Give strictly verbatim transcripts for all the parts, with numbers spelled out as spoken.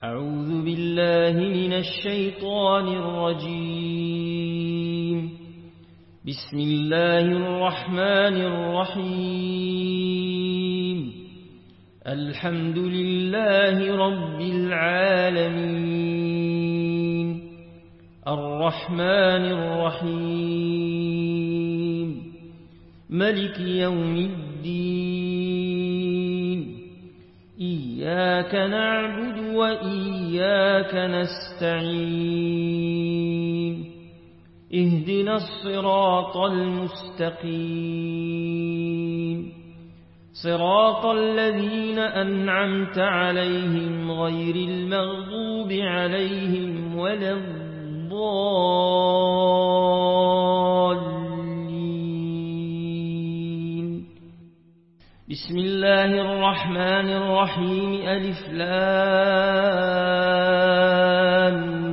أعوذ بالله من الشيطان الرجيم. بسم الله الرحمن الرحيم. الحمد لله رب العالمين الرحمن الرحيم ملك يوم الدين. إياك نعبد وإياك نستعين. اهدنا الصراط المستقيم صراط الذين أنعمت عليهم غير المغضوب عليهم ولا الضالين. بسم الله الرحمن الرحيم. ألف لام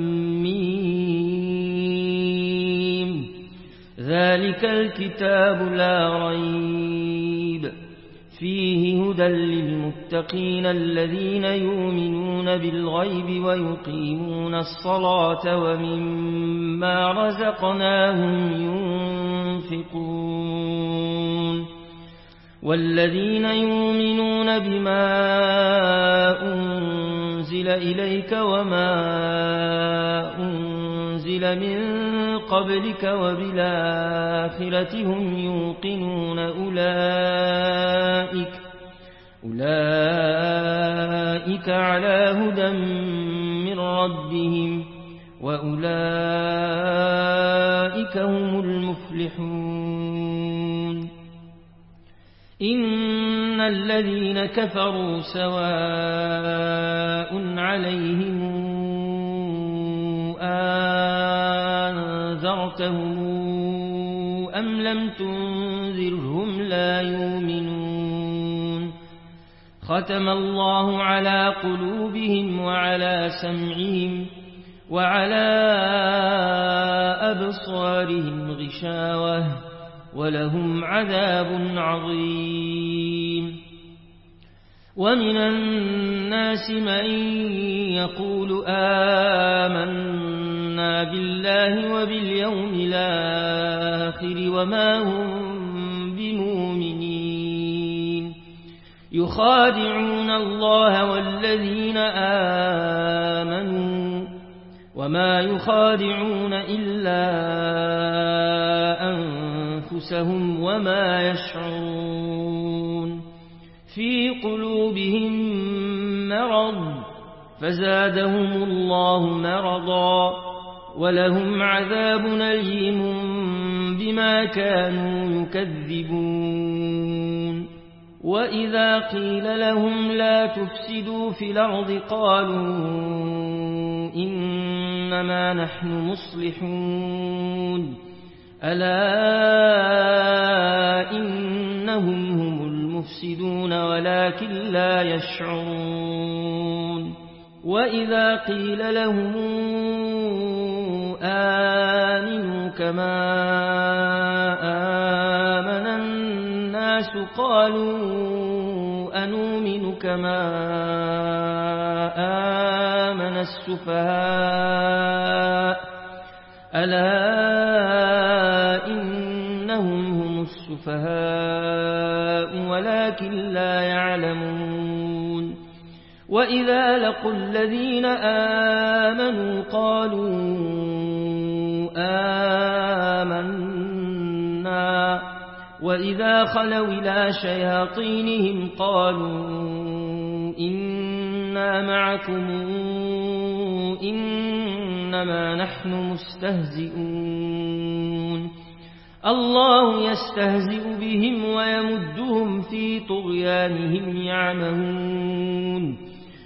ميم. ذلك الكتاب لا ريب فيه هدى للمتقين الذين يؤمنون بالغيب ويقيمون الصلاة ومما رزقناهم ينفقون. والذين يؤمنون بما أنزل إليك وما أنزل من قبلك وبالآخرة هم يوقنون. أولئك أولئك على هدى من ربهم وأولئك هم المفلحون. إن الذين كفروا سواء عليهم أنذرتهم أم لم تنذرهم لا يؤمنون. ختم الله على قلوبهم وعلى سمعهم وعلى أبصارهم غشاوة ولهم عذاب عظيم. ومن الناس من يقول آمنا بالله وباليوم الآخر وما هم بمؤمنين. يخادعون الله والذين آمنوا وما يخادعون إلا أنفسهم وما يشعرون. في قلوبهم مرض فزادهم الله مرضا ولهم عذاب أليم بما كانوا يكذبون. وإذا قيل لهم لا تفسدوا في الأرض قالوا إنما نحن مصلحون. ألا إنهم هم المفسدون ولكن لا يشعرون. وإذا قيل لهم آمنوا كما آمن الناس قالوا أنؤمن كما آمن السفهاء. ألا إنهم هم السفهاء ولكن لا يعلمون. وإذا لقوا الذين آمنوا قالوا آمنا وإذا خلوا إلى شياطينهم قالوا إنا معكم إنما نحن مستهزئون. الله يستهزئ بهم ويمدهم في طغيانهم يعمهون.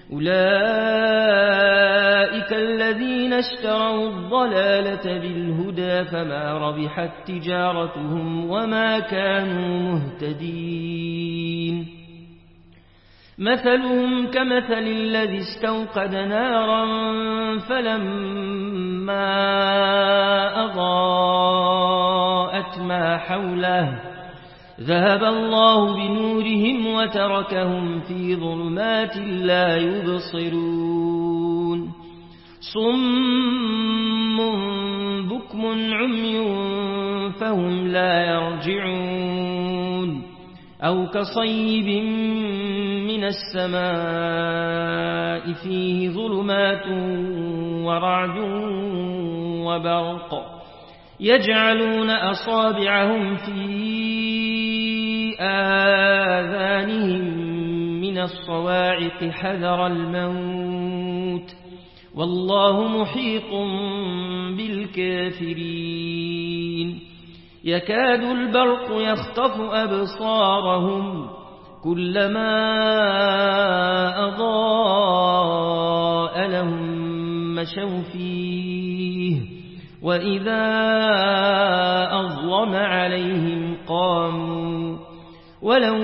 أولئك الذين اشتروا الضلالة بالهدى فما ربحت تجارتهم وما كانوا مهتدين. مثلهم كمثل الذي استوقد نارا فلما أضاءت ما حوله ذهب الله بنورهم وتركهم في ظلمات لا يبصرون صم بكم عمي فهم لا يرجعون أو كصيب من السماء فيه ظلمات ورعد وبرق يجعلون أصابعهم في آذانهم من الصواعق حذر الموت والله محيط بالكافرين يكاد البرق يخطف أبصارهم كلما أضاء لهم مشوا فيه وإذا أظلم عليهم قاموا ولو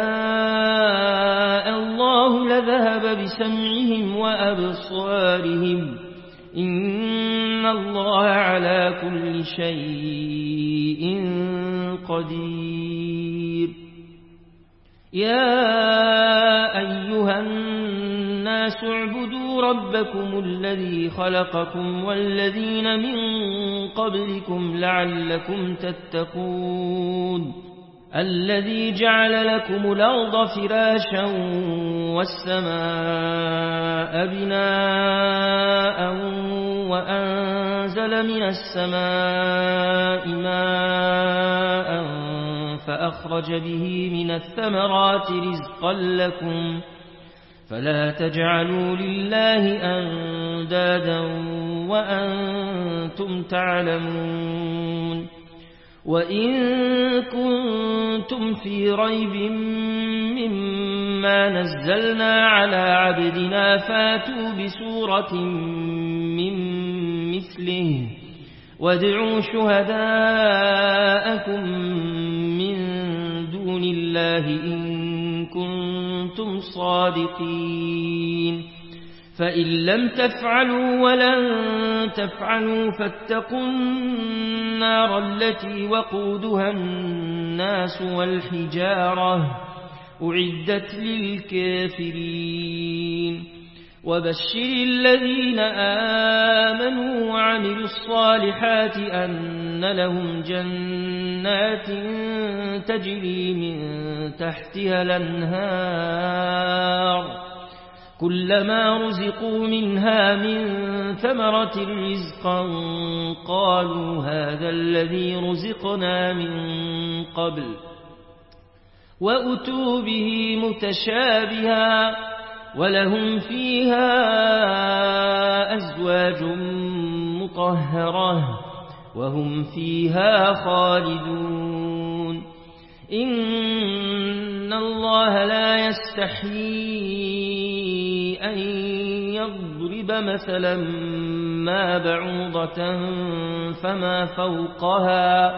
شاء الله لذهب بسمعهم وأبصارهم إن الله على كل شيء قدير يا أيها الناس اعبدوا ربكم الذي خلقكم والذين من قبلكم لعلكم تتقون الذي جعل لكم الأرض فراشا والسماء بناء وأنزل من السماء ماء فأخرج به من الثمرات رزقا لكم فلا تجعلوا لله أندادا وأنتم تعلمون وإن كنتم في ريب مما نزلنا على عبدنا فاتوا بسورة من مثله وادعوا شهداءكم من دون الله إن كنتم صادقين فإن لم تفعلوا ولن تفعلوا فاتقوا النار التي وقودها الناس والحجارة أعدت للكافرين وبشر الذين آمنوا وعملوا الصالحات أن لهم جنات تجري من تحتها الأنهار كلما رزقوا منها من ثمرة رزقا قالوا هذا الذي رزقنا من قبل وأتوا به متشابها ولهم فيها أزواج مطهرة وهم فيها خالدون إن الله لا يستحيي أن يضرب مثلا ما بعوضة فما فوقها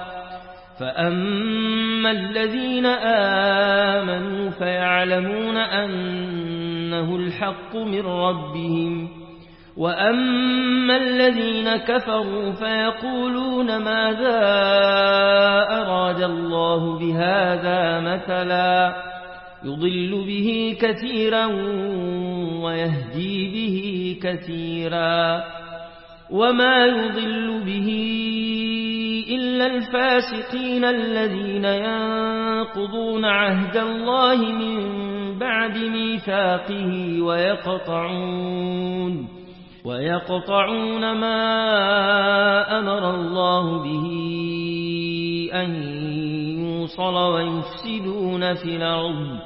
فأما الذين آمنوا فيعلمون أنه الحق من ربهم وأما الذين كفروا فيقولون ماذا أراد الله بهذا مثلا يضل به كثيرا ويهدي به كثيرا وما يضل به إلا الفاسقين الذين ينقضون عهد الله من بعد ميثاقه ويقطعون ويقطعون ما أمر الله به أن يوصل ويفسدون في الأرض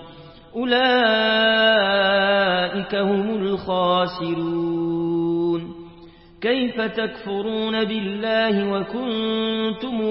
أولئك هم الخاسرون كيف تكفرون بالله وكنتم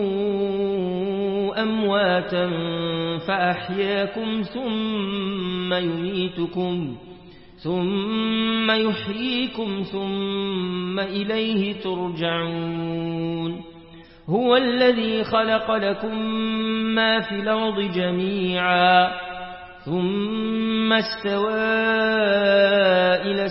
أمواتا فأحياكم ثم يميتكم ثم يحييكم ثم إليه ترجعون هو الذي خلق لكم ما في الأرض جميعا ثم استوى إلى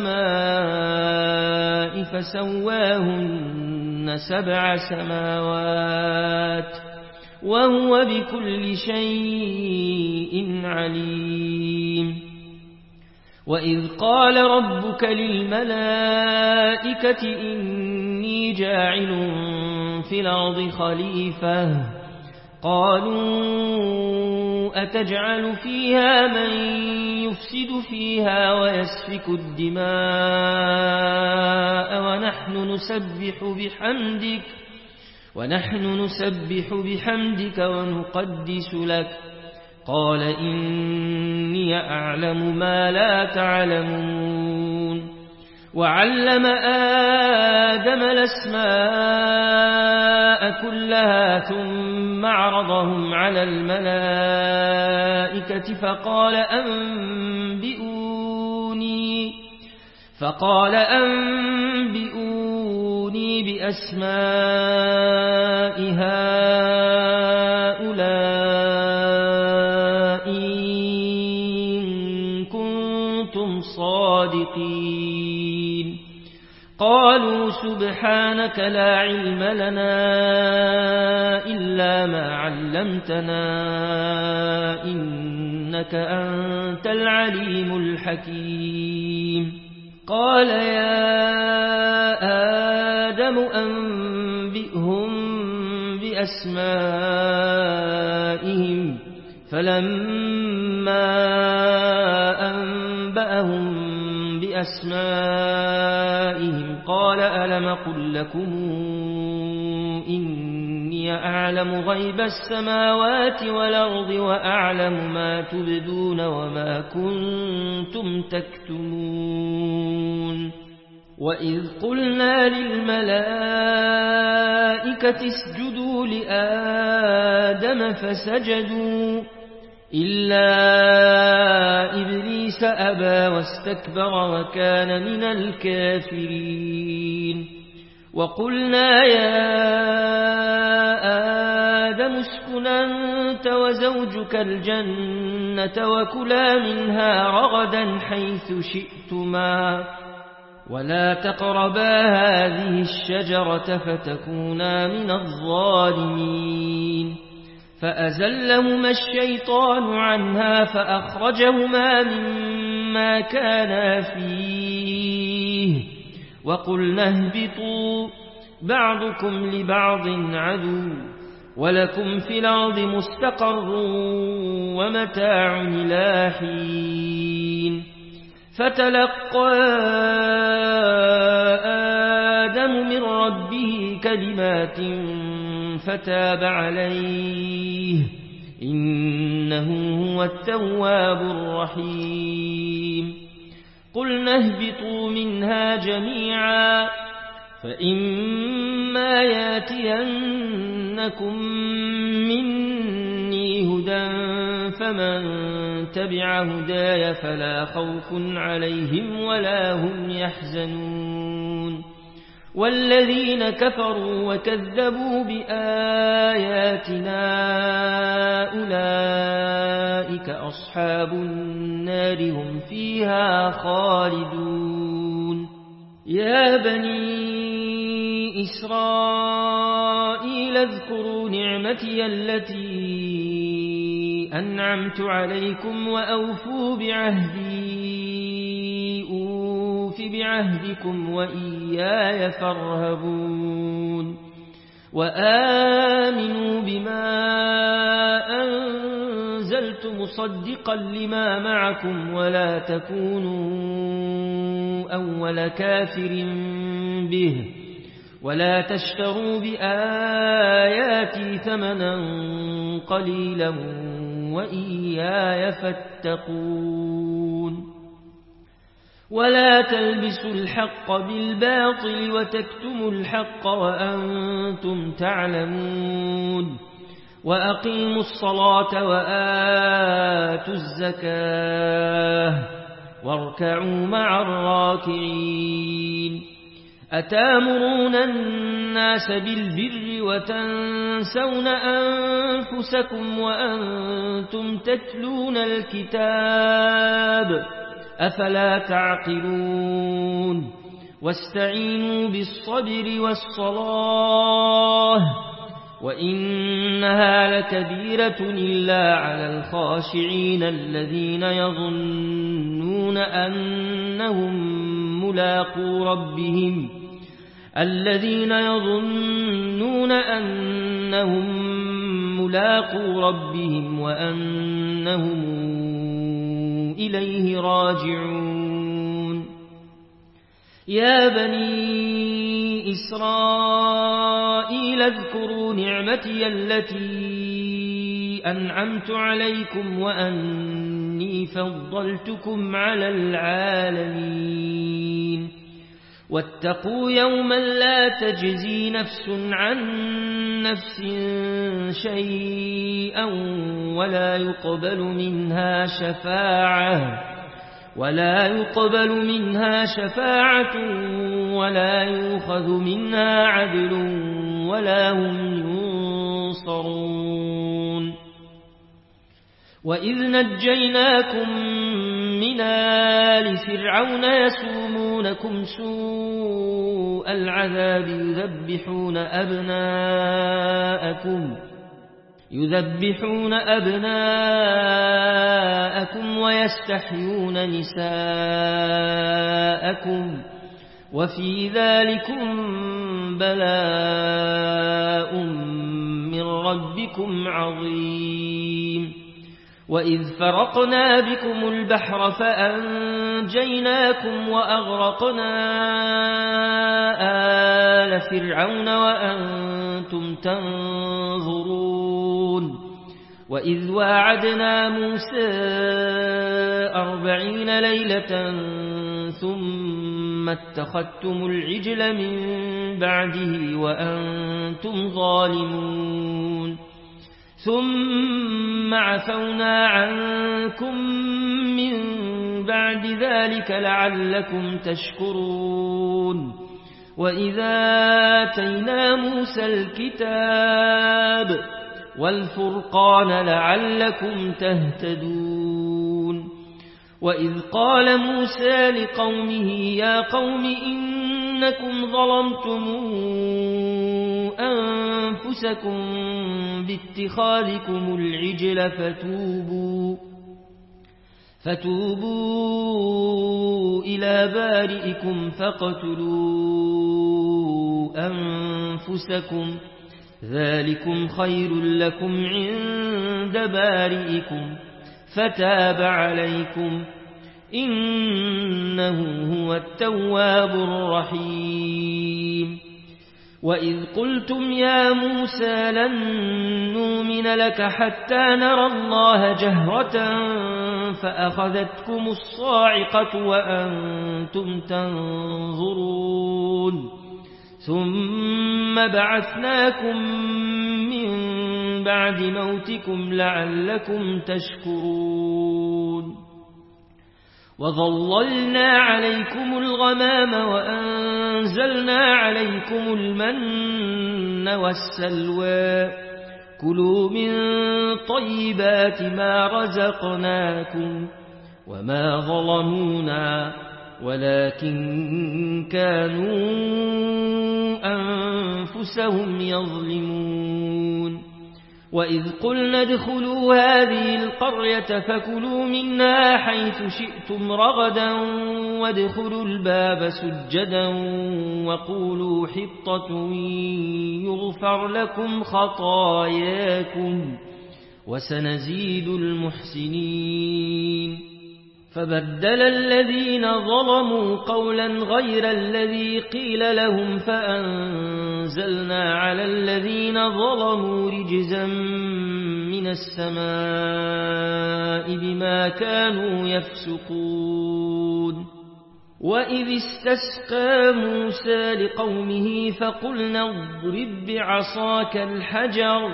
السماء فسواهن سبع سماوات وهو بكل شيء عليم. وإذ قال ربك للملائكة إني جاعل في الأرض خليفة قالوا أتجعل فيها من يفسد فيها ويسفك الدماء ونحن نسبح بحمدك ونحن نسبح بحمدك ونقدس لك قال إني أعلم ما لا تعلمون. وعلم آدم الأسماء كلها ثم عرضهم على الملائكة فقال أنبئوني فقال أنبئوني بأسماء هؤلاء إن كنتم صادقين. قالوا سبحانك لا علم لنا إلا ما علمتنا إنك أنت العليم الحكيم. قال يا آدم أنبئهم بأسمائهم فلما أنبأهم بأسمائهم قال ألم قل لكم إني أعلم غيب السماوات والأرض وأعلم ما تبدون وما كنتم تكتمون. وإذ قلنا للملائكة اسجدوا لآدم فسجدوا إلا إبليس أبى واستكبر وكان من الكافرين. وقلنا يا آدم اسكن أنت وزوجك الجنة وكلا منها رغدا حيث شئتما ولا تقربا هذه الشجرة فتكونا من الظالمين. فأزلهما الشيطان عنها فأخرجهما مما كانا فيه وقلنا اهبطوا بعضكم لبعض عدو ولكم في الأرض مستقر ومتاع إلى حين. فتلقى آدم من ربه كلمات فتاب عليه إنه هو التواب الرحيم. قلنا اهبطوا منها جميعا فإما ياتينكم مني هدى فمن تبع هداي فلا خوف عليهم ولا هم يحزنون. والذين كفروا وكذبوا بآياتنا أولئك أصحاب النار هم فيها خالدون. يا بني إسرائيل اذكروا نعمتي التي أنعمت عليكم وأوفوا بعهدي أوف بعهدكم وإياي فارهبون. وآمنوا بما أنزلت مصدقا لما معكم ولا تكونوا أول كافر به ولا تشتروا بآياتي ثمنا قليلا وإياي فاتقون. ولا تلبسوا الحق بالباطل وتكتموا الحق وأنتم تعلمون. وأقيموا الصلاة وآتوا الزكاة واركعوا مع الراكعين. أتامرون الناس بالبر وتنسون أنفسكم وأنتم تتلون الكتاب أفلا تعقلون. واستعينوا بالصبر والصلاة وإنها لكبيرة إلا على الخاشعين الذين يظنون أنهم ملاقو ربهم الذين يظنون أنهم ملاقو ربهم وأنهم إليه راجعون يا بني إسرائيل اذكروا نعمتي التي أنعمت عليكم وأني فضلتكم على العالمين واتقوا يوما لا تجزي نفس عن نفس شيئا ولا يقبل منها شفاعة ولا يقبل منها شفاعة ولا يؤخذ منها عدل ولا هم ينصرون وإذ نجيناكم من آل فرعون يسومونكم سوء العذاب يذبحون أبناءكم يذبحون أبناءكم ويستحيون نساءكم وفي ذلكم بلاء من ربكم عظيم وإذ فرقنا بكم البحر فأنجيناكم وأغرقنا آل فرعون وأنتم تنظرون وإذ واعدنا موسى أربعين ليلة ثم اتخذتم العجل من بعده وأنتم ظالمون ثم عفونا عنكم من بعد ذلك لعلكم تشكرون وإذا آتينا موسى الكتاب والفرقان لعلكم تهتدون وإذ قال موسى لقومه يا قوم إنكم ظلمتم أنفسكم باتخاذكم العجل فتوبوا فتوبوا إلى بارئكم فاقتلوا أنفسكم ذلكم خير لكم عند بارئكم فتاب عليكم إنه هو التواب الرحيم وإذ قلتم يا موسى لن نؤمن لك حتى نرى الله جهرة فأخذتكم الصاعقة وأنتم تنظرون ثم بعثناكم من بعد موتكم لعلكم تشكرون وظللنا عليكم الغمام وأنزلنا عليكم المن والسلوى كلوا من طيبات ما رزقناكم وما ظلمونا ولكن كانوا أنفسهم يظلمون وإذ قلنا ادخلوا هذه القرية فكلوا منها حيث شئتم رغدا وادخلوا الباب سجدا وقولوا حطة يغفر لكم خطاياكم وسنزيد المحسنين فبدل الذين ظلموا قولا غير الذي قيل لهم فأنزلنا على الذين ظلموا رجزا من السماء بما كانوا يفسقون وإذ استسقى موسى لقومه فقلنا اضرب بعصاك الحجر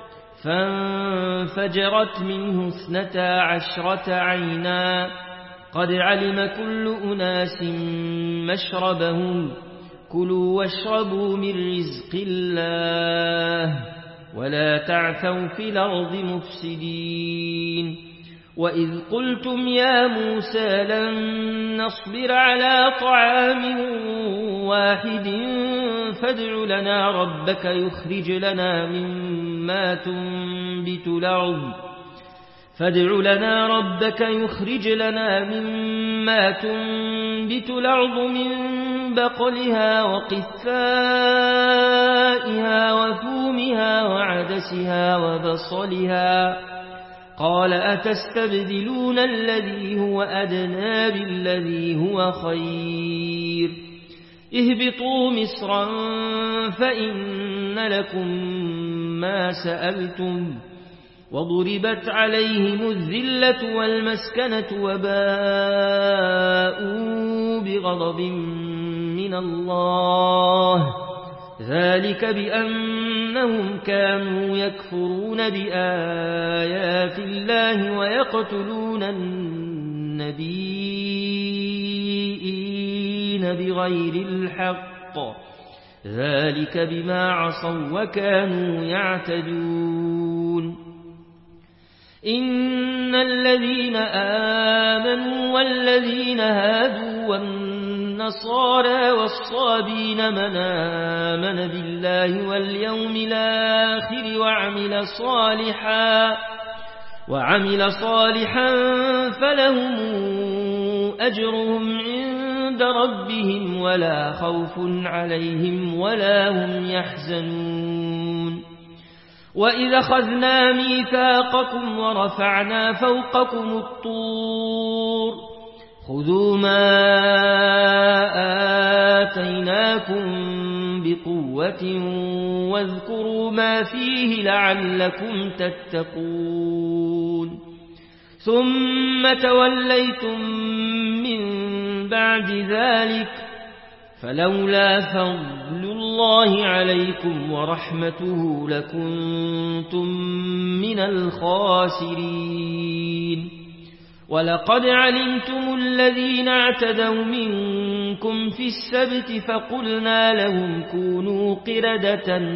فانفجرت منه اثنتا عشرة عينا قد علم كل أناس مشربهم كلوا واشربوا من رزق الله ولا تعثوا في الأرض مفسدين وإذ قلتم يا موسى لن نصبر على طعام واحد فادع لنا ربك يخرج لنا مما تنبت الأرض فادع لنا ربك يخرج لنا مما تنبت الأرض من بقلها وقثائها وثومها وعدسها وبصلها قال أتستبدلون الذي هو أدنى بالذي هو خير اهبطوا مصرا فإن لكم ما سألتم وضربت عليهم الذلة والمسكنة وباءوا بغضب من الله ذلك بأنهم كانوا يكفرون بآيات الله ويقتلون النبيين بغير الحق ذلك بما عصوا وكانوا يعتدون إن الذين آمنوا والذين هادوا والنصارى والصابين من آمن بالله واليوم الآخر وعمل صالحا وعمل صالحا فلهم أجرهم عند ربهم ولا خوف عليهم ولا هم يحزنون وإذا أخذنا ميثاقكم ورفعنا فوقكم الطور خذوا ما آتيناكم بقوة واذكروا ما فيه لعلكم تتقون ثم توليتم من بعد ذلك فلولا فضل الله عليكم ورحمته لكنتم من الخاسرين ولقد علمتم الذين اعتدوا منكم في السبت فقلنا لهم كونوا قردة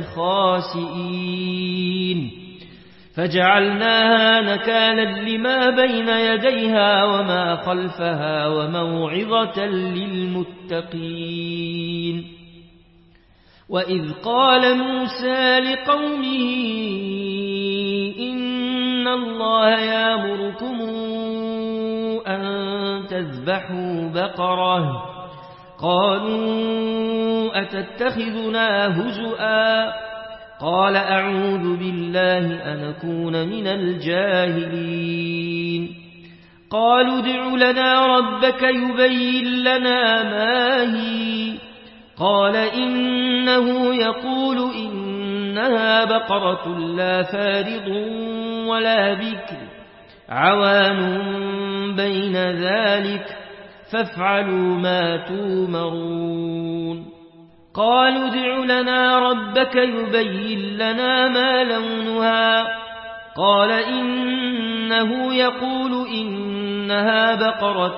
خاسئين فجعلناها نكالا لما بين يديها وما خلفها وموعظة للمتقين وإذ قال موسى لقومه إن الله يأمركم أن تذبحوا بقرة قالوا أتتخذنا هزؤا قال أعوذ بالله أن أكون من الجاهلين قالوا ادع لنا ربك يبين لنا ما هي قال إنه يقول إنها بقرة لا فارض ولا بكر عوان بين ذلك فافعلوا ما تومرون قالوا ادع لنا ربك يبين لنا ما لونها قال إنه يقول إنها بقرة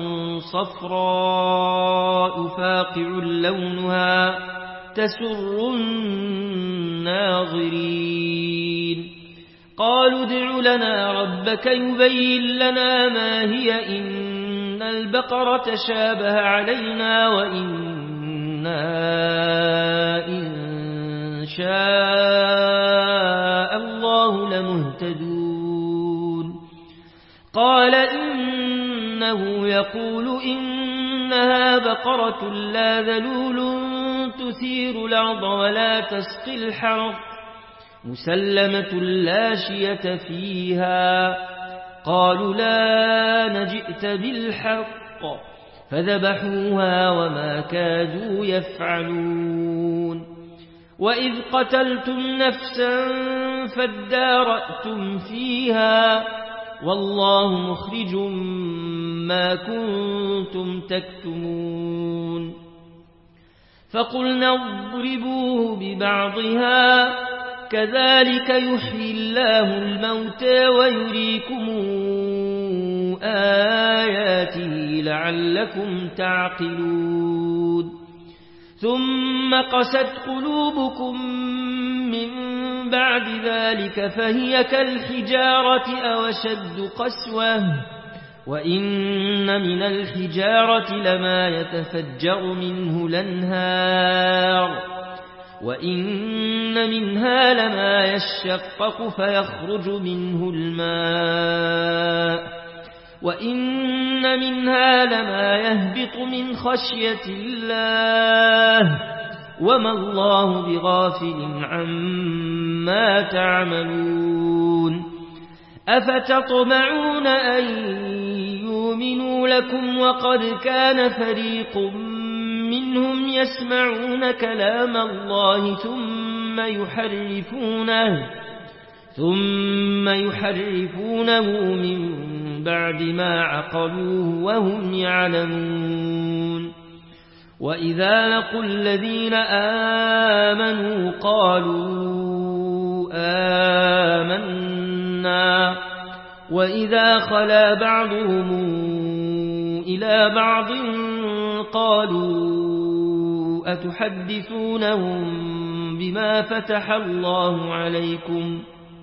صفراء فاقع لونها تسر الناظرين قالوا ادع لنا ربك يبين لنا ما هي إن البقرة شابه علينا وإنا إن شاء الله لمهتدون قال إنه يقول إنها بقرة لا ذلول تثير الأرض ولا تسقي الحرث مسلمة لا شية فيها قالوا لا نجئت بالحق فذبحوها وما كادوا يفعلون وإذ قتلتم نفسا فادارأتم فيها والله مخرج ما كنتم تكتمون فقلنا اضربوه ببعضها كذلك يحيي الله الموتى ويريكم آياته لعلكم تعقلون ثم قست قلوبكم من بعد ذلك فهي كالحجارة أو أشد قسوة وإن من الحجارة لما يتفجر منه الأنهار وإن منها لما يشقق فيخرج منه الماء وإن منها لما يهبط من خشية الله وما الله بغافل عما تعملون أفتطمعون أن يؤمنوا لكم وقد كان فريق منهم يسمعون كلام الله ثم يحرفونه ثم يحرفونه من بعد ما عقلوه وهم يعلمون وإذا لقوا الذين آمنوا قالوا آمنا وإذا خلا بعضهم إلى بعض قالوا أتحدثونهم بما فتح الله عليكم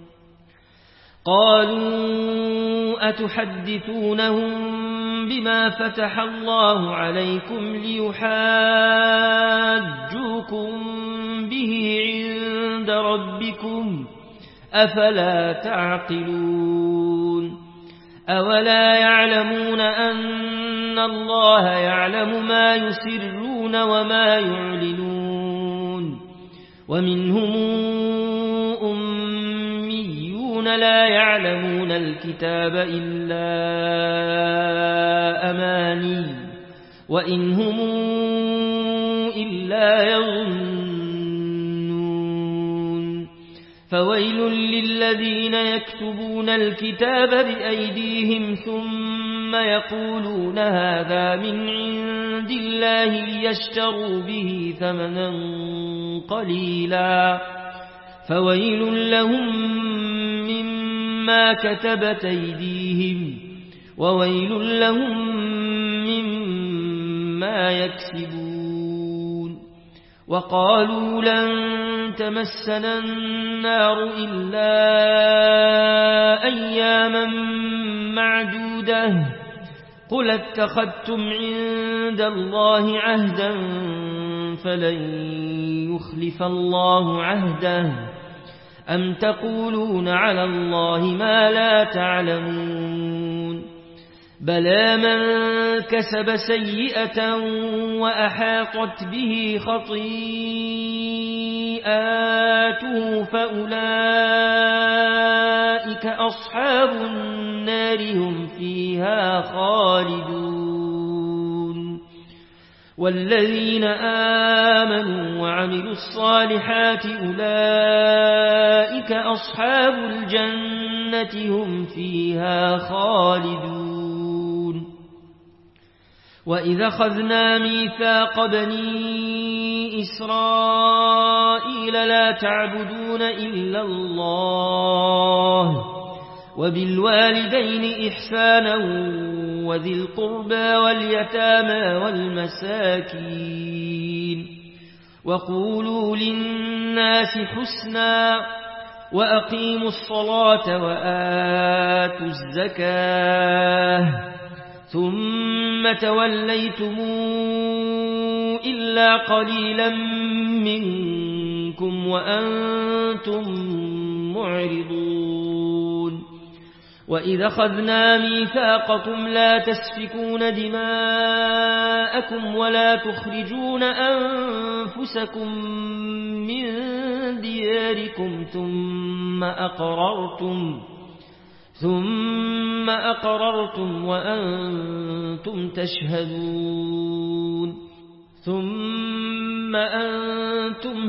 قالوا أتحدثونهم بما فتح الله عليكم ليحاجوكم به عند ربكم أفلا تعقلون أولا يعلمون أن الله يعلم ما يسرون وما يعلنون ومنهم أميون لا يعلمون الكتاب إلا أماني وإن هم إلا يظنون فويل للذين يكتبون الكتاب بأيديهم ثم يقولون هذا من عند الله ليشتروا به ثمنا قليلا فويل لهم مما كتبت أيديهم وويل لهم مما يكسبون وقالوا لن تمسنا النار إلا أياما معدودة قل اتخذتم عند الله عهدا فلن يخلف الله عهده أم تقولون على الله ما لا تعلمون بلى من كسب سيئة وأحاطت به خطيئاته فأولئك أصحاب النار هم فيها خالدون والذين آمنوا وعملوا الصالحات أولئك أصحاب الجنة هم فيها خالدون وإذا أخذنا ميثاق بني إسرائيل لا تعبدون إلا الله وبالوالدين إحسانا وذي القربى واليتامى والمساكين وقولوا للناس حسنا وأقيموا الصلاة وآتوا الزكاة ثم توليتم إلا قليلا منكم وأنتم معرضون وإذا أخذنا ميثاقكم لا تسفكون دماءكم ولا تخرجون أنفسكم من دياركم ثم أقررتم ثم أقررتم وأنتم تشهدون ثم أنتم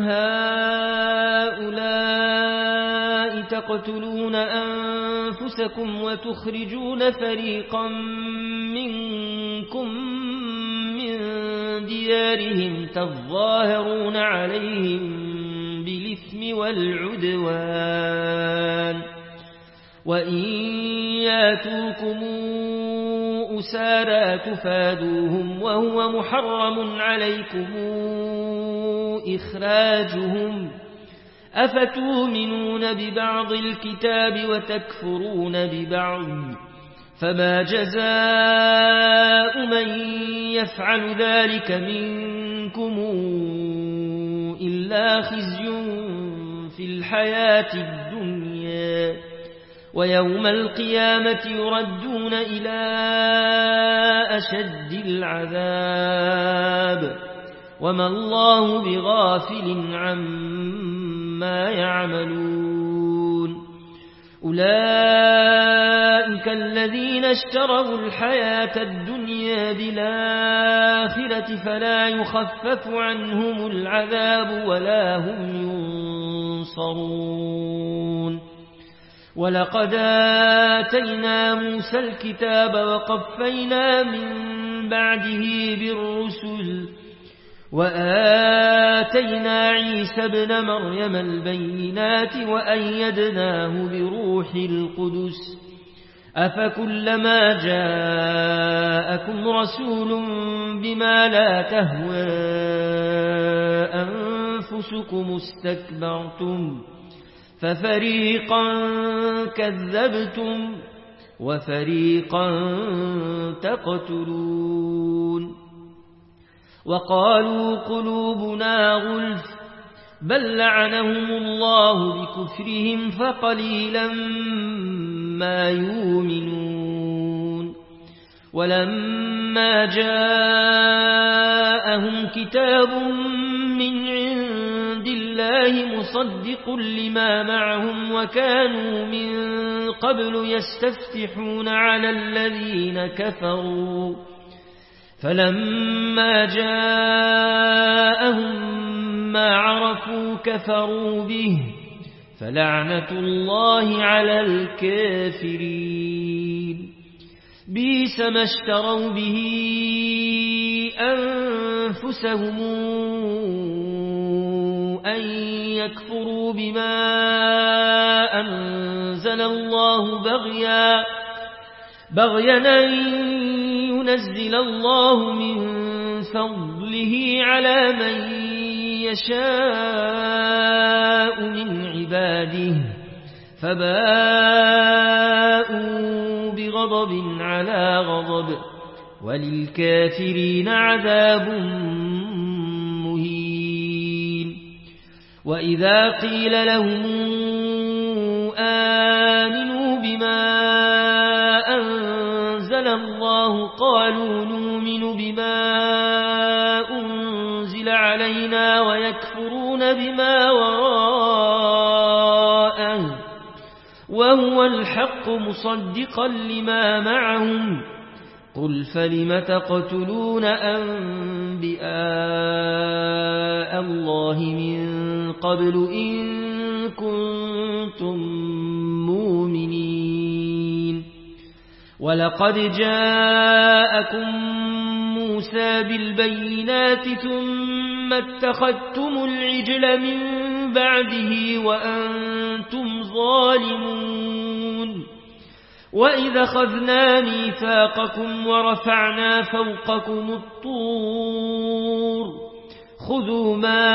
هؤلاء تقتلون أنفسكم وتخرجون فريقا منكم من ديارهم تظاهرون عليهم بالإثم والعدوان وإن ياتوكم أسارى تفادوهم وهو محرم عليكم إخراجهم أفتؤمنون ببعض الكتاب وتكفرون ببعض فما جزاء من يفعل ذلك منكم إلا إلا خزي في الحياة الدنيا ويوم القيامة يردون إلى أشد العذاب وما الله بغافل عما يعملون أولئك الذين اشتروا الحياة الدنيا بالآخرة فلا يخفف عنهم العذاب ولا هم ينصرون ولقد آتينا موسى الكتاب وقفينا من بعده بالرسل وآتينا عيسى ابن مريم البينات وأيدناه بروح القدس أفكلما جاءكم رسول بما لا تهوى أنفسكم استكبرتم ففريقا كذبتم وفريقا تقتلون وقالوا قلوبنا غلف بل لعنهم الله بكفرهم فقليلا ما يؤمنون ولما جاءهم كتاب من عند الله مصدق لما معهم وكانوا من قبل يستفتحون على الذين كفروا فلما جاءهم ما عرفوا كفروا به فلعنة الله على الكافرين بئس ما اشتروا به أنفسهم أن يكفروا بما أنزل الله بغيا بغيا أن ينزل الله من فضله على من يشاء من عباده فباءوا بغضب على غضب وللكافرين عذاب مهين وإذا قيل لهم آمنوا بما أنزل الله قالوا نؤمن بما أنزل علينا ويكفرون بما وراءه وهو الحق مصدقا لما معهم قل فلم تقتلون أنبياء الله من قبل إن كنتم مؤمنين ولقد جاءكم موسى بالبينات ثم اتخذتم العجل من بعده وأنتم ظالمون وإذا خذنا ميثاقكم ورفعنا فوقكم الطور خذوا ما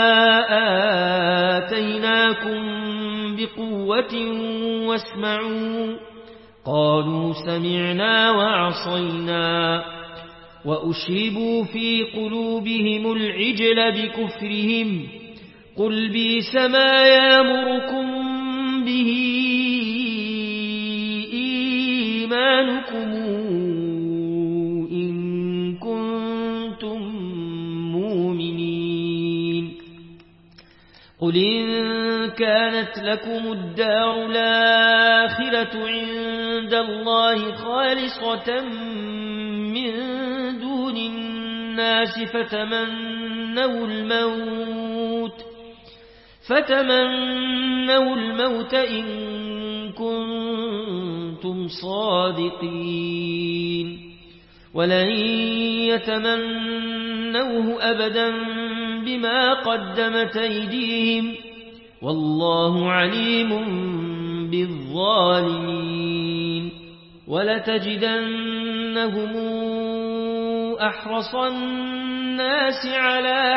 آتيناكم بقوة واسمعوا قالوا سمعنا وعصينا وأشربوا في قلوبهم العجل بكفرهم قل بئس ما يأمركم به إيمانكم إن كنتم مؤمنين قل إن كانت لكم الدار الآخرة عند الله خالصة من دون الناس فتمنوا الموت فتمنوا الموت إن كنتم صادقين ولن يتمنوه أبدا بما قدمت أيديهم والله عليم بالظالمين ولتجدنهم أحرص الناس على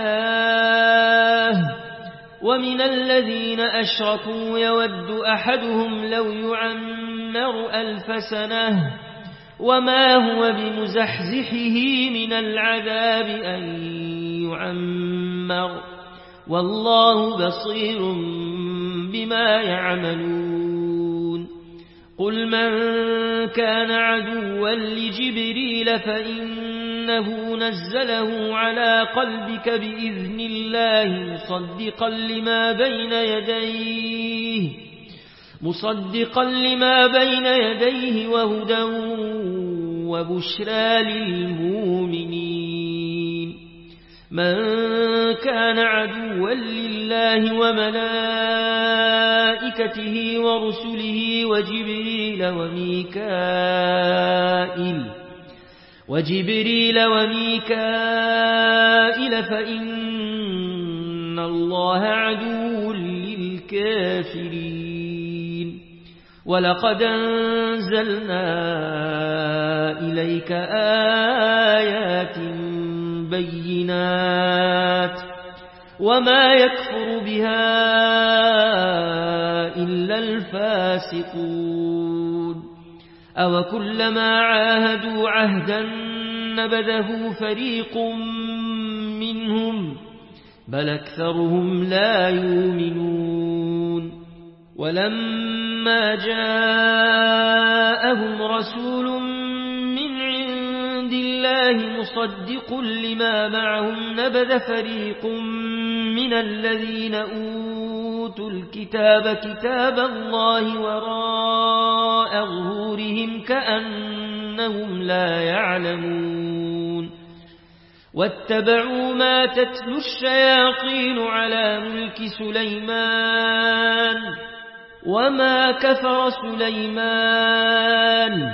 حياة ومن الذين أشركوا يود أحدهم لو يعمر ألف سنة وما هو بمزحزحه من العذاب أن يعمر والله بصير بما يعملون قل من كان عدوا لجبريل فإنه نزله على قلبك بإذن الله مصدقا لما بين يديه مصدقا لما بين يديه وهدى وبشرى للمؤمنين من كان عدوا لله وملائكته ورسله وجبريل وميكائيل وجبريل وميكائيل فإن الله عدو للكافرين ولقد أنزلنا إليك آيات بينات وما يكفر بها إلا الفاسقون أو كلما عاهدوا عهدا نبذه فريق منهم بل أكثرهم لا يؤمنون ولما جاءهم رسول من عند الله مصدق لما معهم نبذ فريق من الذين أوتوا الكتاب كتاب الله وراء ظهورهم كأنهم لا يعلمون واتبعوا ما تتلو الشياطين على ملك سليمان وما كفر سليمان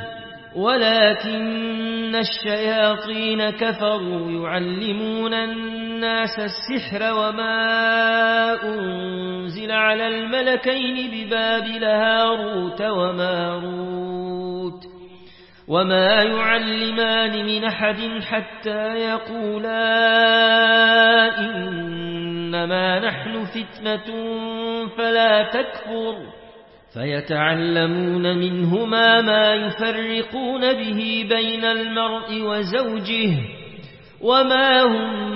ولكن الشياطين كفروا يعلمون الناس السحر وما أنزل على الملكين ببابل هاروت وماروت وما يعلمان من أحد حتى يقولا إنما نحن فتنة فلا تكفر فيتعلمون منهما ما يفرقون به بين المرء وزوجه وما هم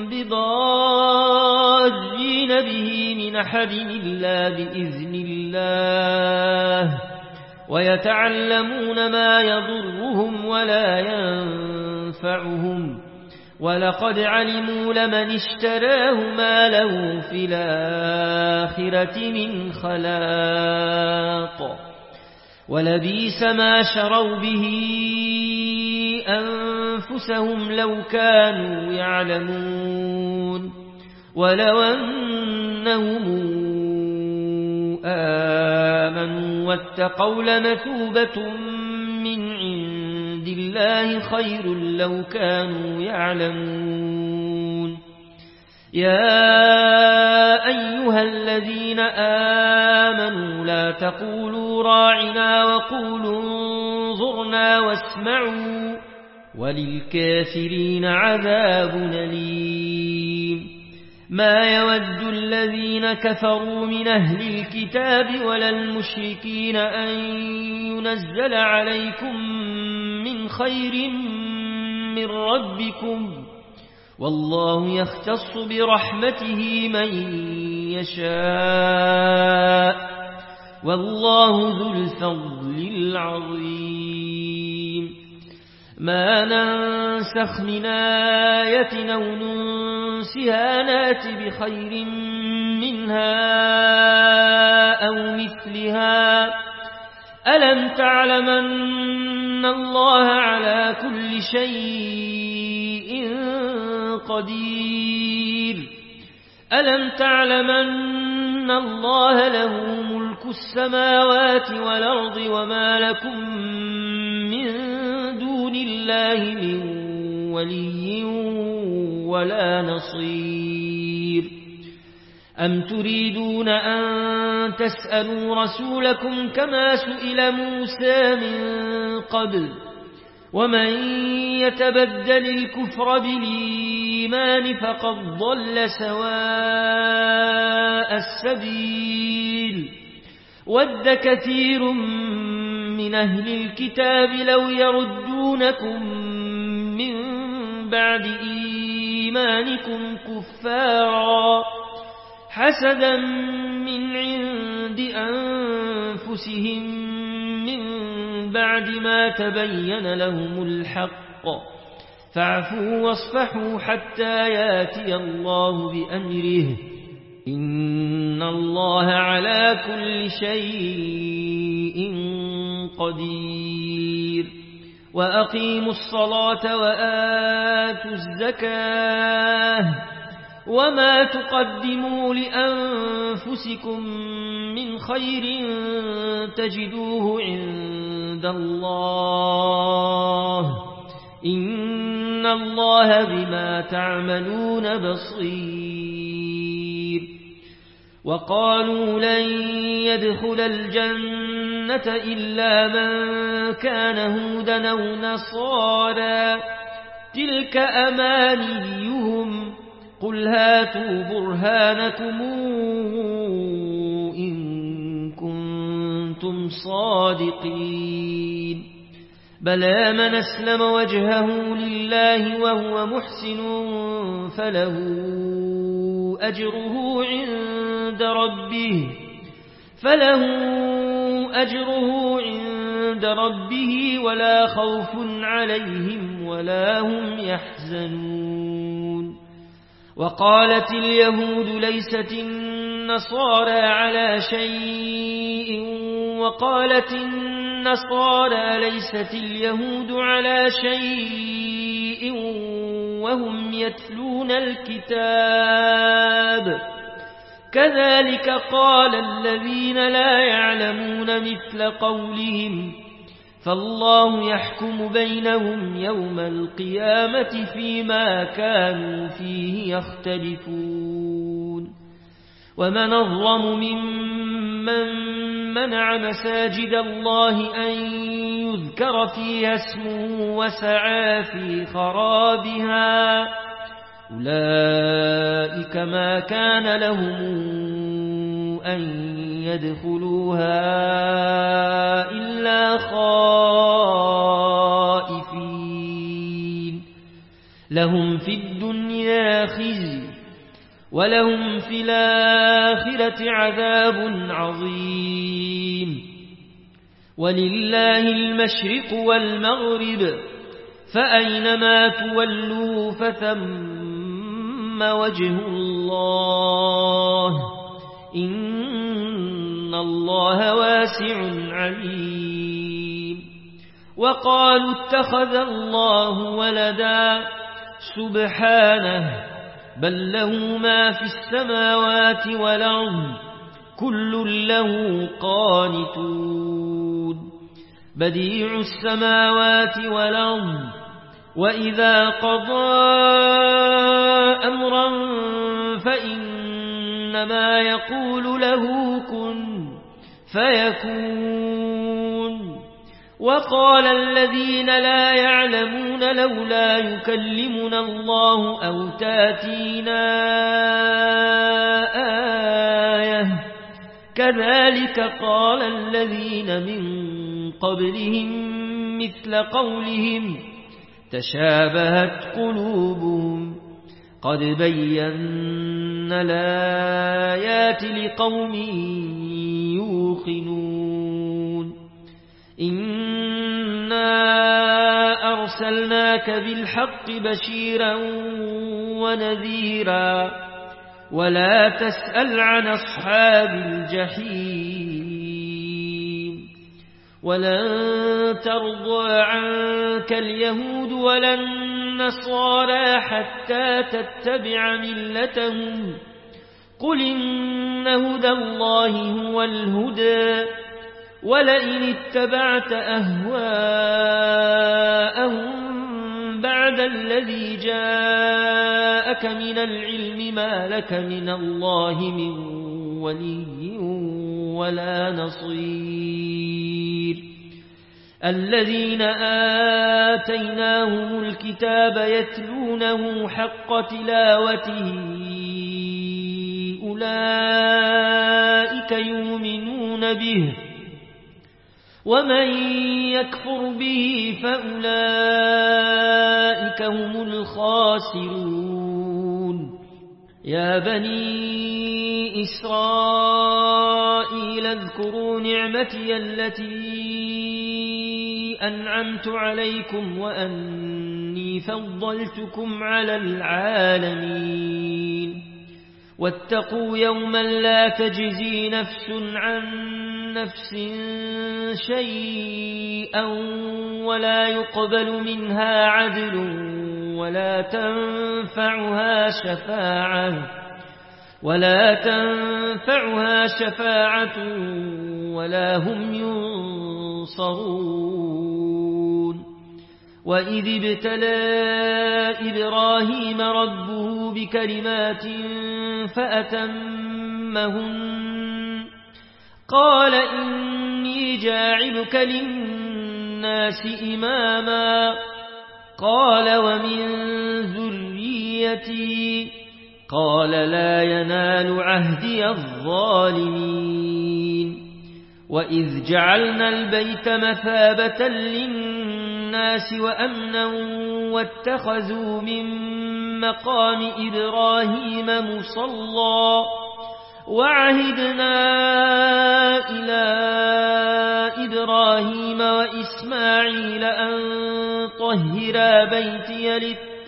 بضارين به من أحد إلا بإذن الله ويتعلمون ما يضرهم ولا ينفعهم ولقد علموا لمن اشتراه ما له في الآخرة من خلاق ولبئس ما شروا به أنفسهم لو كانوا يعلمون ولو أنهم آمنوا واتقوا لمثوبة من عند الله خير لو كانوا يعلمون يا أيها الذين آمنوا لا تقولوا راعنا وقولوا انظرنا واسمعوا وللكافرين عذاب أليم ما يود الذين كفروا من أهل الكتاب ولا المشركين أن ينزل عليكم من خير من ربكم والله يختص برحمته من يشاء والله ذو الفضل العظيم ما ننسخ من آية أو ننسها نات بخير منها أو مثلها ألم تعلم أن الله على كل شيء قدير ألم تعلم أن الله له ملك السماوات والأرض وما لكم من دون الله من ولي ولا نصير أم تريدون أن تسألوا رسولكم كما سئل موسى من قبل ومن يتبدل الكفر بالإيمان فقد ضل سواء السبيل ود كثير من أهل الكتاب لو يردونكم من بعد إيمانكم كفارا حسدا من عند أنفسهم من بعد ما تبين لهم الحق فاعفوا واصفحوا حتى ياتي الله بأمره إن الله على كل شيء قدير وأقيموا الصلاة وآتوا الزكاة وما تقدموا لأنفسكم من خير تجدوه عند الله إن الله بما تعملون بصير وقالوا لن يدخل الجنة إلا من كان هودا أو نصارى تلك أمانيهم قل هاتوا برهانكم إن كنتم صادقين بلى من أسلم وجهه لله وهو محسن فله أجره عند ربه فله أجره عند ربه ولا خوف عليهم ولا هم يحزنون وقالت اليهود ليست النصارى على شيء وقالت النصارى ليست اليهود على شيء وهم يتلون الكتاب كذلك قال الذين لا يعلمون مثل قولهم فالله يحكم بينهم يوم القيامة فيما كانوا فيه يختلفون ومن أظلم ممن منع مساجد الله أن يذكر فيها اسمه وسعى في خرابها أولئك ما كان لهم أن يدخلوها إلا خائفين لهم في الدنيا خزي ولهم في الآخرة عذاب عظيم ولله المشرق والمغرب فأينما تولوا فثم وجه الله إن الله واسع عليم وقالوا اتخذ الله ولدا سبحانه بل له ما في السماوات والأرض كل له قانتون بديع السماوات والأرض وإذا قضى أمرا فإنما يقول له كن فيكون وقال الذين لا يعلمون لولا يكلمنا الله أو تاتينا آية كذلك قال الذين من قبلهم مثل قولهم تشابهت قلوبهم قد بينا الآيات لقوم يوقنون إنا أرسلناك بالحق بشيرا ونذيرا ولا تسأل عن أصحاب الجحيم ولن ترضى عنك اليهود ولا النصارى حتى تتبع ملتهم قل إن هدى الله هو الهدى ولئن اتبعت أهواءهم بعد الذي جاءك من العلم ما لك من الله من ولي ولا نصير الذين آتيناهم الكتاب يتلونه حق تلاوته أولئك يؤمنون به ومن يكفر به فأولئك هم الخاسرون يا بني إسرائيل اذكروا نعمتي التي أنعمت عليكم وأني فضلتكم على العالمين واتقوا يوما لا تجزي نفس عن نفس شيئا ولا يقبل منها عدل ولا تنفعها شفاعة ولا تنفعها شفاعة ولا هم ينصرون وإذ ابتلى إبراهيم ربه بكلمات فأتمهن قال إني جاعلك للناس إماما قال ومن ذريتي قال لا ينال عهدي الظالمين وإذ جعلنا البيت مثابة للناس وأمنا واتخذوا من مقام إبراهيم مصلى وعهدنا إلى إبراهيم وإسماعيل أن طهرا بيتي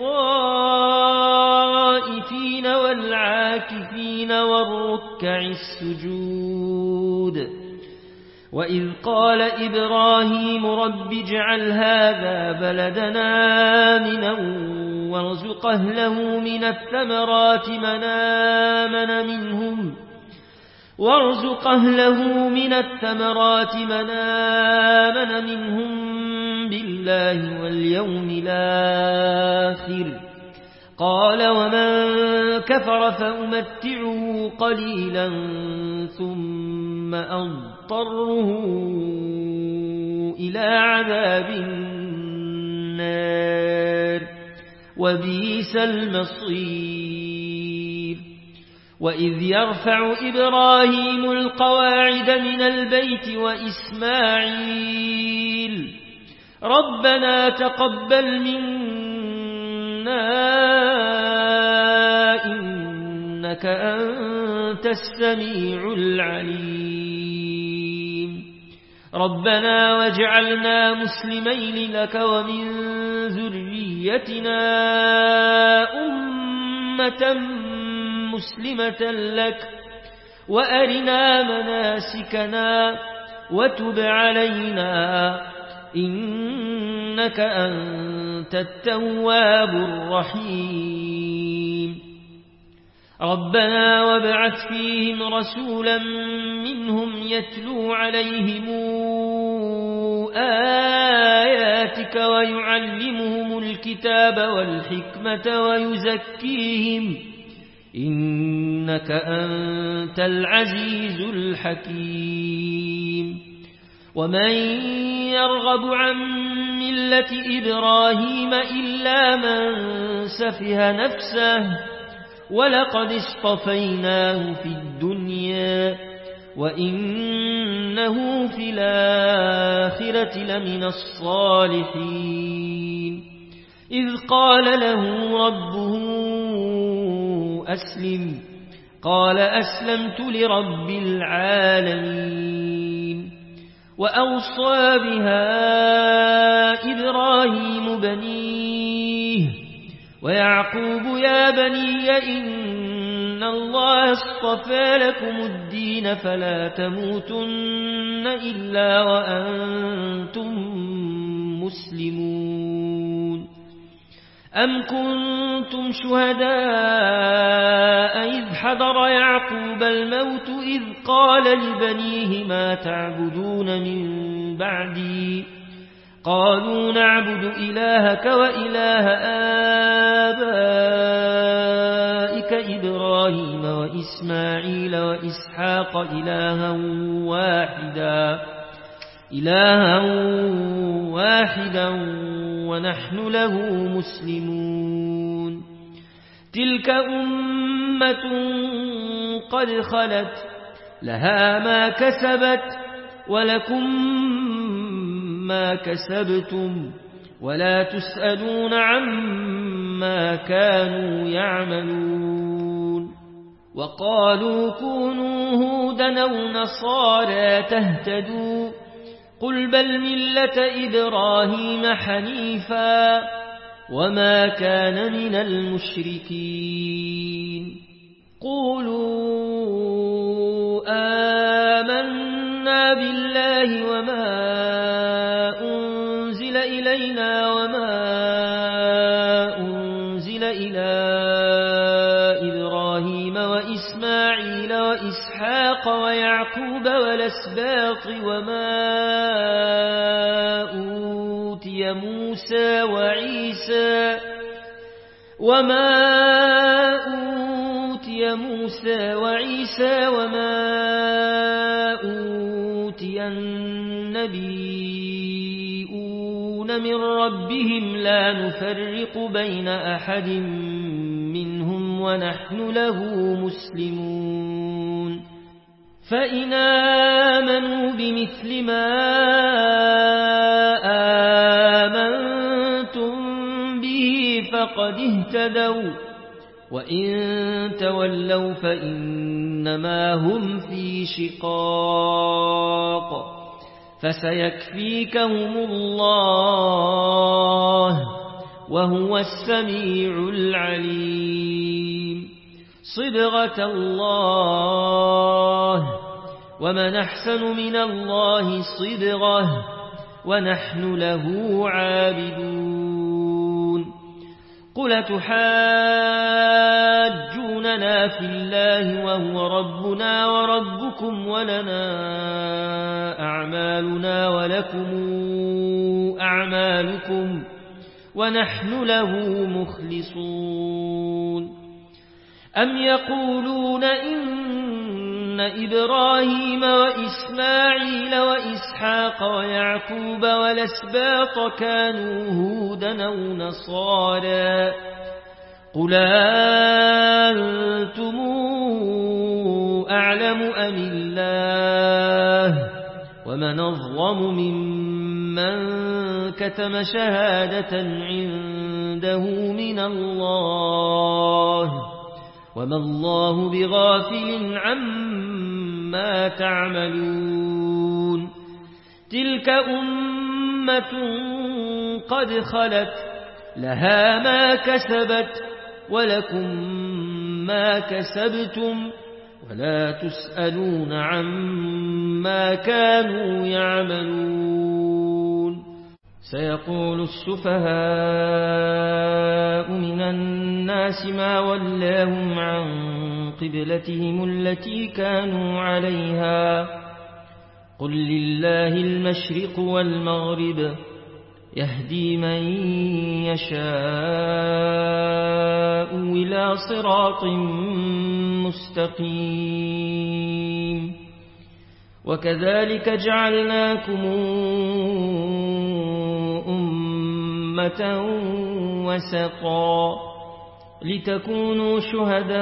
للطائفين والعاكفين والركع السجود وإذ قال إبراهيم رب اجعل هذا بلدنا آمنا وارزق أهله من الثمرات من آمن منهم وارزق أهله من الثمرات من آمن منهم بالله واليوم الآخر قال ومن كفر فأمتعه قليلا ثم أضطره إلى عذاب النار وبئس المصير وإذ يرفع إبراهيم القواعد من البيت وإسماعيل ربنا تقبل منا إنك أنت السميع العليم ربنا واجعلنا مسلمين لك ومن ذريتنا أمة مسلمة لك وأرنا مناسكنا وتب علينا إنك أنت التواب الرحيم ربنا وابعث فيهم رسولا منهم يتلو عليهم آياتك ويعلمهم الكتاب والحكمة ويزكيهم إنك أنت العزيز الحكيم ومن يرغب عن ملة إبراهيم إلا من سفه نفسه ولقد اصطفيناه في الدنيا وإنه في الآخرة لمن الصالحين إذ قال له ربه أسلم قال أسلمت لرب العالمين وأوصى بها إبراهيم بنيه ويعقوب يا بني إن الله اصطفى لكم الدين فلا تموتن إلا وأنتم مسلمون أم كنتم شهداء إذ حضر يعقوب الموت إذ قال لبنيه ما تعبدون من بعدي قالوا نعبد إلهك وإله آبائك إبراهيم وإسماعيل وإسحاق إلها واحدا إلها واحدا ونحن له مسلمون تلك أمة قد خلت لها ما كسبت ولكم ما كسبتم ولا تسألون عما كانوا يعملون وقالوا كونوا هودا أو نصارى تهتدوا قل بل ملة إبراهيم حنيفا وما كان من المشركين قولوا آمنا بالله وما أنزل إلينا وما أنزل إلى إبراهيم وإسماعيل وإسحاق ويعقوب والأسباط وما أوتي موسى وعيسى وما أوتي موسى وعيسى وما أوتي النبيون من ربهم لا نفرق بين أحد منهم ونحن له مسلمون فإن آمنوا بمثل ما آمنتم به فقد اهتدوا وإن تولوا فإنما هم في شقاق فسيكفيكهم الله وهو السميع العليم صبغة الله ومن أحسن من الله صبغة ونحن له عابدون قل تحاجوننا في الله وهو ربنا وربكم ولنا أعمالنا ولكم أعمالكم ونحن له مخلصون أم يقولون إن إبراهيم وإسماعيل وإسحاق ويعقوب والأسباط كانوا هودا أو نصارى قل أنتم أعلم أم الله ومن أظلم ممن كتم شهادة عنده من الله وما الله بغافل عما تعملون تلك أمة قد خلت لها ما كسبت ولكم ما كسبتم ولا تسألون عما كانوا يعملون سيقول السفهاء من الناس ما ولاهم عن قبلتهم التي كانوا عليها قل لله المشرق والمغرب يهدي من يشاء إلى صراط مستقيم وكذلك جعلناكم أمة وسطا لتكونوا شهداء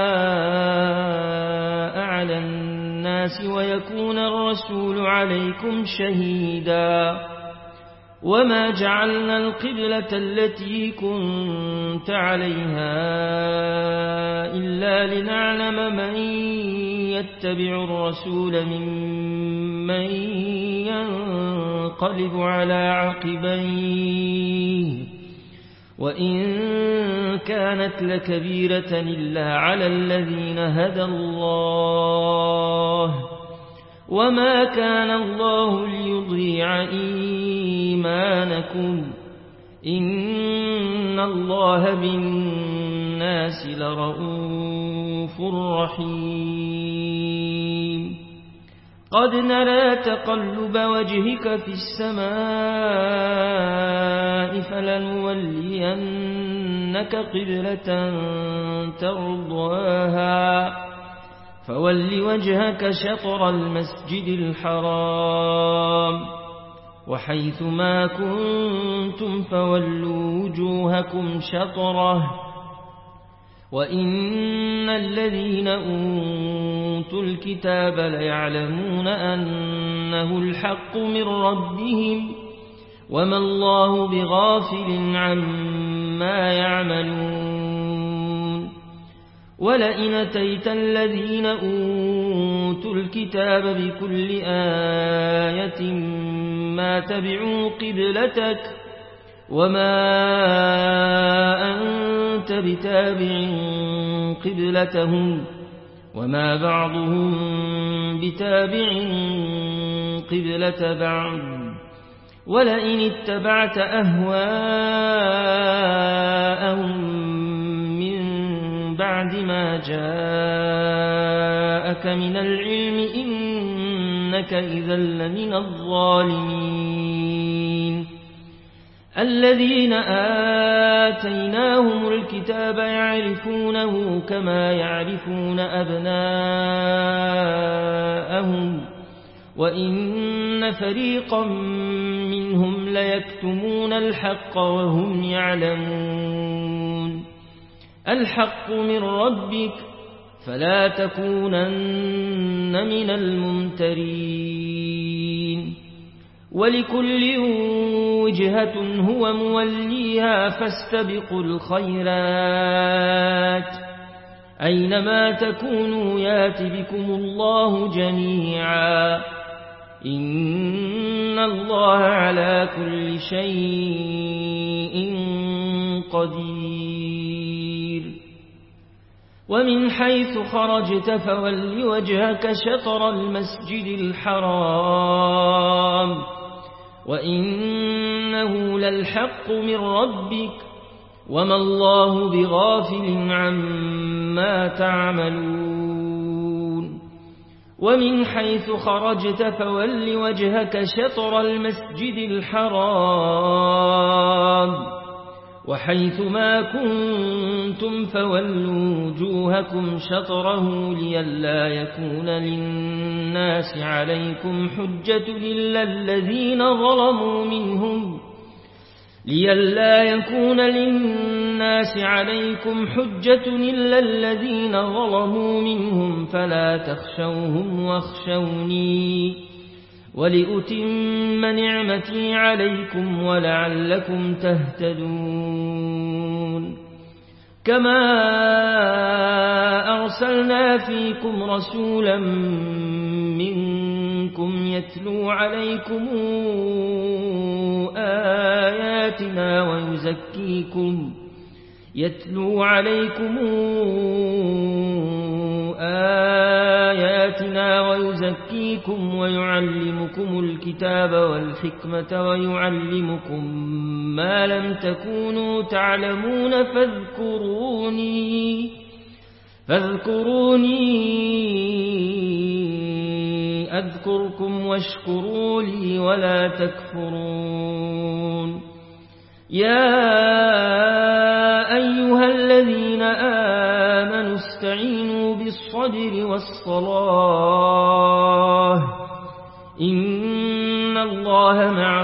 على الناس ويكون الرسول عليكم شهيدا وما جعلنا القبلة التي كنت عليها إلا لنعلم من يتبع الرسول ممن ينقلب على عقبيه وإن كانت لكبيرة إلا على الذين هدى الله وما كان الله ليضيع إيمانكم إن الله بالناس لرؤوف رحيم قد نرى تقلب وجهك في السماء فلنولينك قبلة ترضاها فول وجهك شطر المسجد الحرام وحيث ما كنتم فولوا وجوهكم شطره وإن الذين أوتوا الكتاب ليعلمون أنه الحق من ربهم وما الله بغافل عما يعملون ولئن أتيت الذين أوتوا الكتاب بكل آية ما تبعوا قبلتك وما أنت بتابع قبلتهم وما بعضهم بتابع قبلة بعض ولئن اتبعت أهواءهم بعد ما جاءك من العلم إنك إذا لمن الظالمين الذين آتيناهم الكتاب يعرفونه كما يعرفون أبناءهم وإن فريقا منهم ليكتمون الحق وهم يعلمون الحق من ربك فلا تكونن من الممترين ولكل وجهة هو موليها فاستبقوا الخيرات أينما تكونوا يات بكم الله جميعا إن الله على كل شيء قدير ومن حيث خرجت فول وجهك شطر المسجد الحرام وإنه للحق من ربك وما الله بغافل عما تعملون ومن حيث خرجت فول وجهك شطر المسجد الحرام وحيث ما كنتم فولوا وجوهكم شطره لئلا يكون للناس عليكم حجة إلا الذين ظلموا منهم لئلا يكون للناس عليكم حجة إلا الذين ظلموا منهم فلا تخشوهم واخشوني ولأتم نعمتي عليكم ولعلكم تهتدون كما أرسلنا فيكم رسولا منكم يتلو عليكم آياتنا ويزكيكم يتلو عليكم آياتنا ويزكيكم ويعلمكم الكتاب والحكمة ويعلمكم ما لم تكونوا تعلمون فاذكروني فاذكروني أذكركم واشكروا لي ولا تكفرون يا أيها الذين آمنوا استعينوا بالصبر والصلاة إن الله مع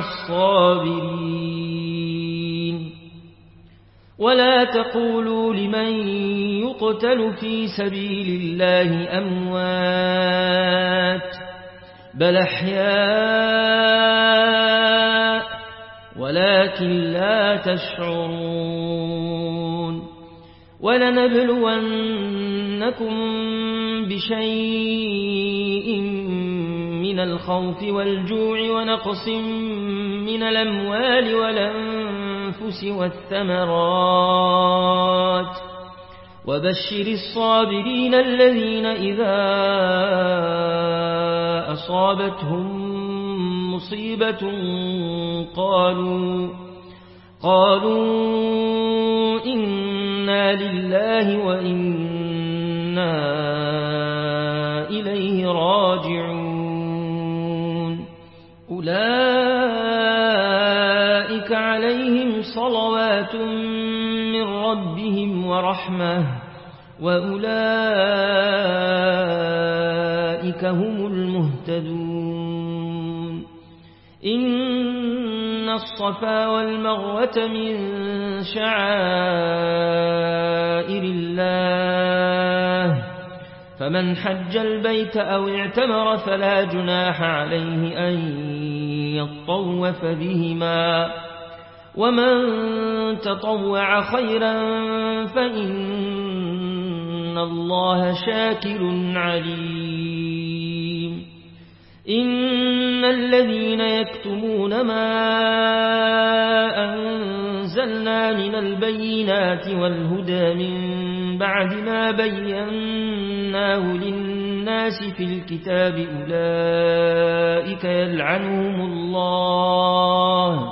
الصابرين ولا تقولوا لمن يقتل في سبيل الله أموات بل أحياء ولكن لا تشعرون ولنبلونكم بشيء من الخوف والجوع ونقص من الأموال والأنفس والثمرات وبشر الصابرين الذين إذا أصابتهم مصيبة قالوا قالوا إنا لله وإنا إليه راجعون أولئك عليهم صلوات من ربهم ورحمة وأولئك هم المهتدون إن الصفا والمروة من شعائر الله فمن حج البيت أو اعتمر فلا جناح عليه أن يطوف بهما ومن تطوع خيرا فإن إن الله شاكر عليم إن الذين يكتمون ما أنزلنا من البينات والهدى من بعد ما بيناه للناس في الكتاب أولئك يلعنهم الله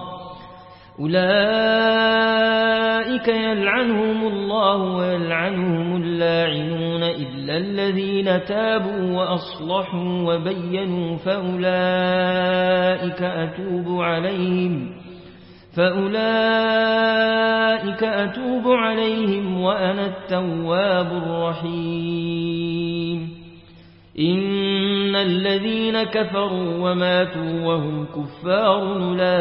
أولئك يلعنهم الله ويلعنهم اللاعنون إلا الذين تابوا وأصلحوا وبينوا فأولئك أتوب عليهم فأولئك أتوب عليهم وأنا التواب الرحيم إن الذين كفروا وماتوا وهم كفار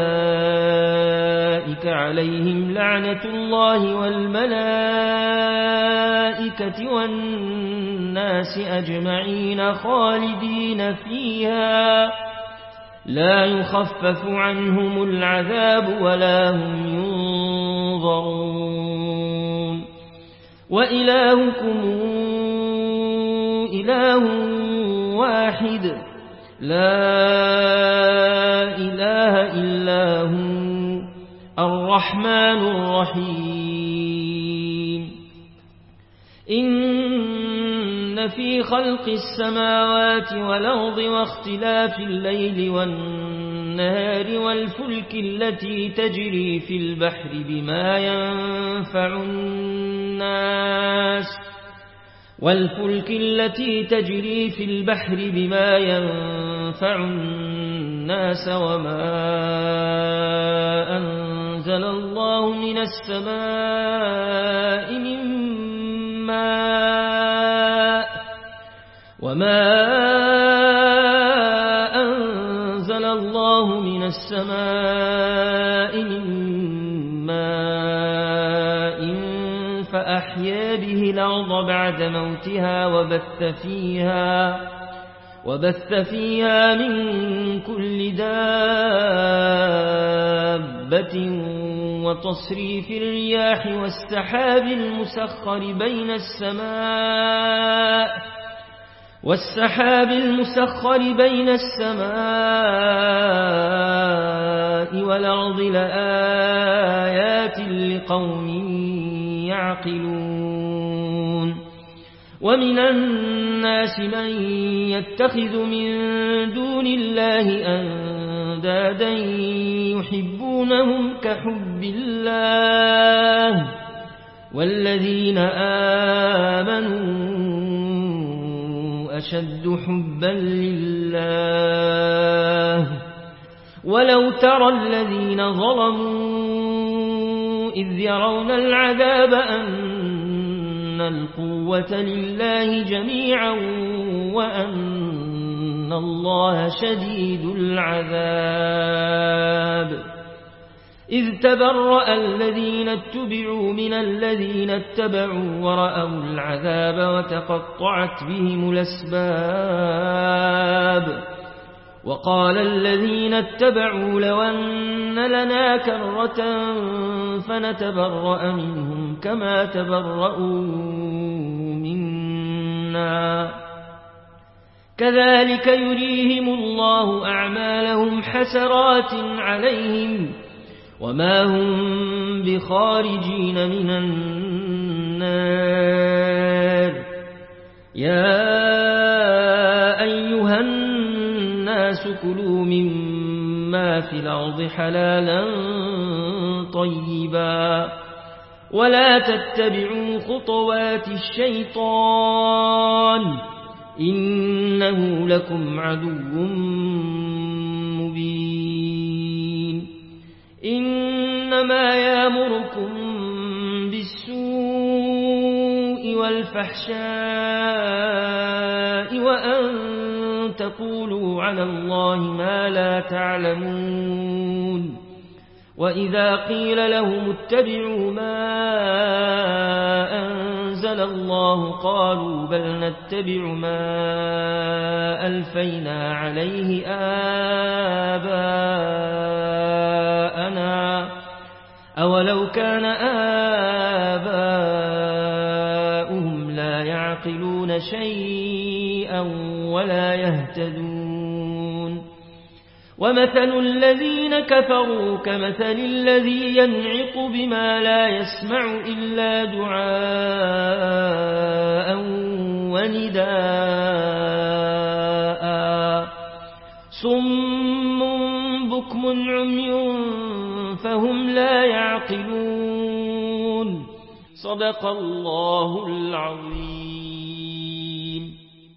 أولئك عليهم لعنة الله والملائكة والناس أجمعين خالدين فيها لا يخفف عنهم العذاب ولا هم ينظرون وإلهكم إله واحد لا إله إلا هو الرحمن الرحيم إن في خلق السماوات والأرض واختلاف الليل والنهار والفلك التي تجري في البحر بما ينفع الناس والفلك التي تجري في البحر بما ينفع الناس وما أنزل الله من السماء من ماء وما أنزل الله من السماء من ماء فأحيا به الأرض بعد موتها وبث فيها وبث فيها من كل دابة وتصريف الرياح والسحاب المسخر بين السماء والسحاب المسخر بين السماء والأرض لآيات لقوم يعقلون ومن الناس من يتخذ من دون الله أندادا يحبونهم كحب الله والذين آمنوا أشد حبا لله ولو ترى الذين ظلموا إذ يرون العذاب أن القوة لله جميعا وأن الله شديد العذاب إذ تبرأ الذين اتبعوا من الذين اتبعوا ورأوا العذاب وتقطعت بهم الأسباب وقال الذين اتبعوا لو أن لنا كرة فنتبرأ منهم كما تبرأوا منا كذلك يريهم الله أعمالهم حسرات عليهم وما هم بخارجين من النار يا أيها الناس كلوا مما في الأرض حلالا طيبا ولا تتبعوا خطوات الشيطان إنه لكم عدو مبين إنما يأمركم بالسوء والفحشاء وأن تقولوا على الله ما لا تعلمون وإذا قيل لهم اتبعوا ما أنزل الله قالوا بل نتبع ما ألفينا عليه آباءنا أولو كان آباؤهم لا يعقلون يعقلون شيئا ولا يهتدون ومثل الذين كفروا كمثل الذي ينعق بما لا يسمع إلا دعاء ونداء صم بكم عمي فهم لا يعقلون صدق الله العظيم.